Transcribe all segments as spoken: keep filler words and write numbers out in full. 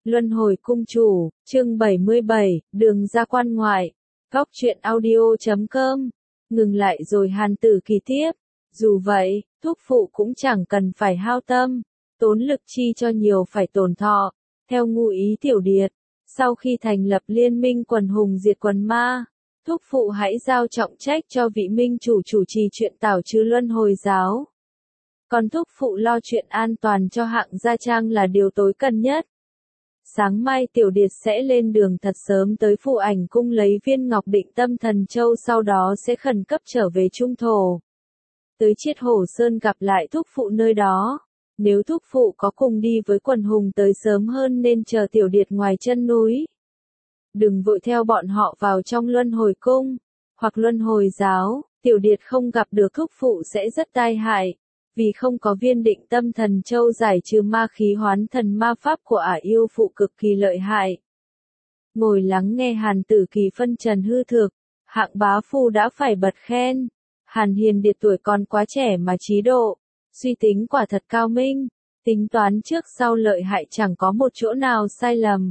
Luân hồi cung chủ, chương bảy mươi bảy, đường ra quan ngoại. Góc truyện audio chấm com. Ngừng lại rồi Hàn Tử Kỳ tiếp. Dù vậy, thúc phụ cũng chẳng cần phải hao tâm, tốn lực chi cho nhiều phải tổn thọ. Theo ngụ ý Tiểu Điệt, sau khi thành lập liên minh quần hùng diệt quần ma, thúc phụ hãy giao trọng trách cho vị minh chủ chủ trì chuyện tảo trừ luân hồi giáo. Còn thúc phụ lo chuyện an toàn cho hạng gia trang là điều tối cần nhất. Sáng mai Tiểu Điệt sẽ lên đường thật sớm tới Phù Ảnh cung lấy viên ngọc định tâm thần châu, sau đó sẽ khẩn cấp trở về Trung Thổ. Tới Chiết Hổ Sơn gặp lại thúc phụ nơi đó. Nếu thúc phụ có cùng đi với quần hùng tới sớm hơn nên chờ Tiểu Điệt ngoài chân núi. Đừng vội theo bọn họ vào trong luân hồi cung, hoặc luân hồi giáo. Tiểu Điệt không gặp được thúc phụ sẽ rất tai hại. Vì không có viên định tâm thần châu giải trừ ma khí hoán thần ma pháp của ả yêu phụ cực kỳ lợi hại. Ngồi lắng nghe Hàn Tử Kỳ phân trần hư thực, hạng bá phu đã phải bật khen. Hàn Hiền Điệt tuổi còn quá trẻ mà trí độ, suy tính quả thật cao minh, tính toán trước sau lợi hại chẳng có một chỗ nào sai lầm.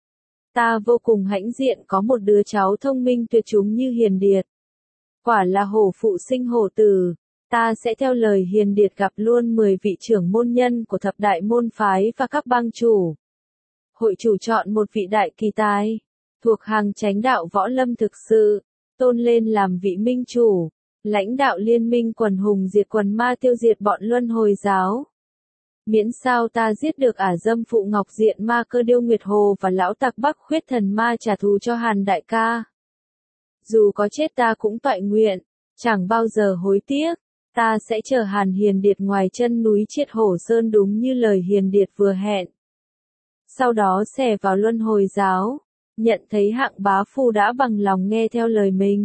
Ta vô cùng hãnh diện có một đứa cháu thông minh tuyệt chủng như Hiền Điệt. Quả là hổ phụ sinh hổ tử. Ta sẽ theo lời Hiền Điệt gặp luôn mười vị trưởng môn nhân của thập đại môn phái và các bang chủ. Hội chủ chọn một vị đại kỳ tài, thuộc hàng chánh đạo võ lâm thực sự, tôn lên làm vị minh chủ, lãnh đạo liên minh quần hùng diệt quần ma, tiêu diệt bọn luân hồi giáo. Miễn sao ta giết được ả dâm phụ Ngọc Diện ma Cơ Điêu Nguyệt Hồ và lão tặc Bắc Khuyết Thần ma trả thù cho Hàn đại ca. Dù có chết ta cũng toại nguyện, chẳng bao giờ hối tiếc. Ta sẽ chờ Hàn Hiền Điệt ngoài chân núi Chiết Hổ Sơn đúng như lời Hiền Điệt vừa hẹn. Sau đó xẻ vào luân hồi giáo, nhận thấy hạng bá phu đã bằng lòng nghe theo lời mình.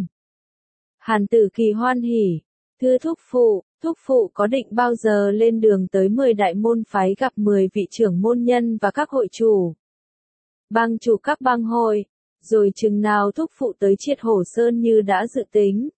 Hàn Tử Kỳ hoan hỉ, thưa thúc phụ, thúc phụ có định bao giờ lên đường tới mười đại môn phái gặp mười vị trưởng môn nhân và các hội chủ, bang chủ các bang hội, rồi chừng nào thúc phụ tới Chiết Hổ Sơn như đã dự tính.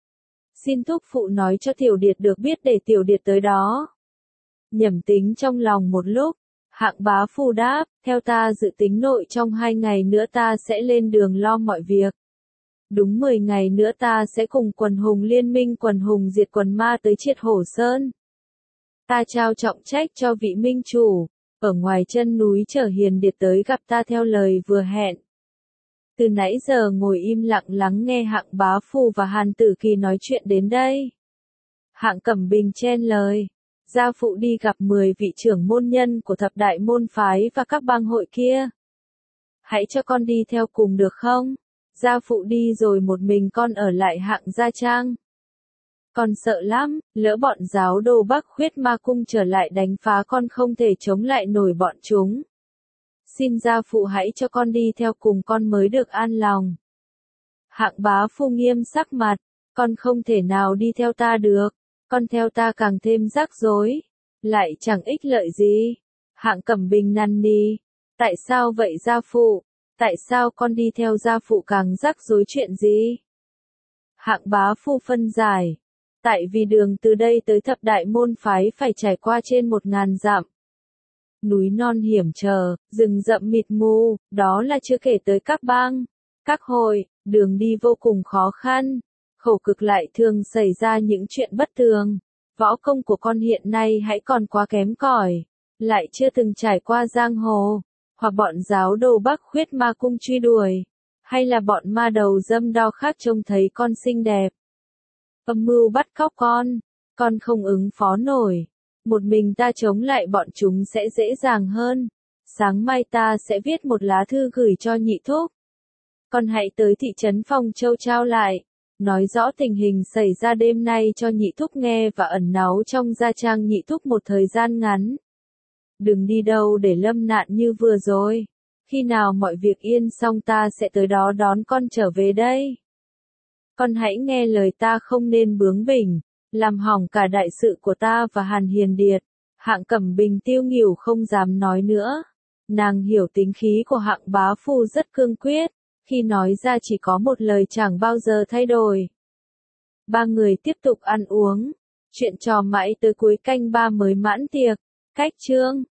Xin thúc phụ nói cho Tiểu Điệt được biết để Tiểu Điệt tới đó. Nhẩm tính trong lòng một lúc, hạng bá phu đáp, theo ta dự tính nội trong hai ngày nữa ta sẽ lên đường lo mọi việc. Đúng mười ngày nữa ta sẽ cùng quần hùng liên minh quần hùng diệt quần ma tới Chiết Hổ Sơn. Ta trao trọng trách cho vị minh chủ, ở ngoài chân núi chờ Hiền Điệt tới gặp ta theo lời vừa hẹn. Từ nãy giờ ngồi im lặng lắng nghe hạng bá phu và Hàn Tử Kỳ nói chuyện đến đây. Hạng Cẩm Bình chen lời, gia phụ đi gặp mười vị trưởng môn nhân của thập đại môn phái và các bang hội kia. Hãy cho con đi theo cùng được không? Gia phụ đi rồi một mình con ở lại hạng gia trang. Con sợ lắm, lỡ bọn giáo đồ Bắc Khuyết ma cung trở lại đánh phá con không thể chống lại nổi bọn chúng. Xin gia phụ hãy cho con đi theo cùng con mới được an lòng. Hạng bá phu nghiêm sắc mặt, con không thể nào đi theo ta được, con theo ta càng thêm rắc rối, lại chẳng ích lợi gì. Hạng Cẩm Bình năn nỉ, tại sao vậy gia phụ, tại sao con đi theo gia phụ càng rắc rối chuyện gì? Hạng bá phu phân giải, tại vì đường từ đây tới thập đại môn phái phải trải qua trên một ngàn dặm. Núi non hiểm trở, rừng rậm mịt mù, đó là chưa kể tới các bang, các hội, đường đi vô cùng khó khăn, khổ cực lại thường xảy ra những chuyện bất thường. Võ công của con hiện nay hãy còn quá kém cỏi, lại chưa từng trải qua giang hồ, hoặc bọn giáo đồ Bắc Khuyết ma cung truy đuổi, hay là bọn ma đầu dâm đo khác trông thấy con xinh đẹp, âm mưu bắt cóc con, con không ứng phó nổi. Một mình ta chống lại bọn chúng sẽ dễ dàng hơn. Sáng mai ta sẽ viết một lá thư gửi cho nhị thúc. Con hãy tới thị trấn Phong Châu trao lại, nói rõ tình hình xảy ra đêm nay cho nhị thúc nghe và ẩn náu trong gia trang nhị thúc một thời gian ngắn. Đừng đi đâu để lâm nạn như vừa rồi. Khi nào mọi việc yên xong ta sẽ tới đó đón con trở về đây. Con hãy nghe lời ta, không nên bướng bỉnh, làm hỏng cả đại sự của ta và Hàn Hiền Điệt. Hạng Cẩm Bình tiêu nghỉu không dám nói nữa. Nàng hiểu tính khí của hạng bá phu rất cương quyết, khi nói ra chỉ có một lời chẳng bao giờ thay đổi. Ba người tiếp tục ăn uống, chuyện trò mãi tới cuối canh ba mới mãn tiệc. Cách chương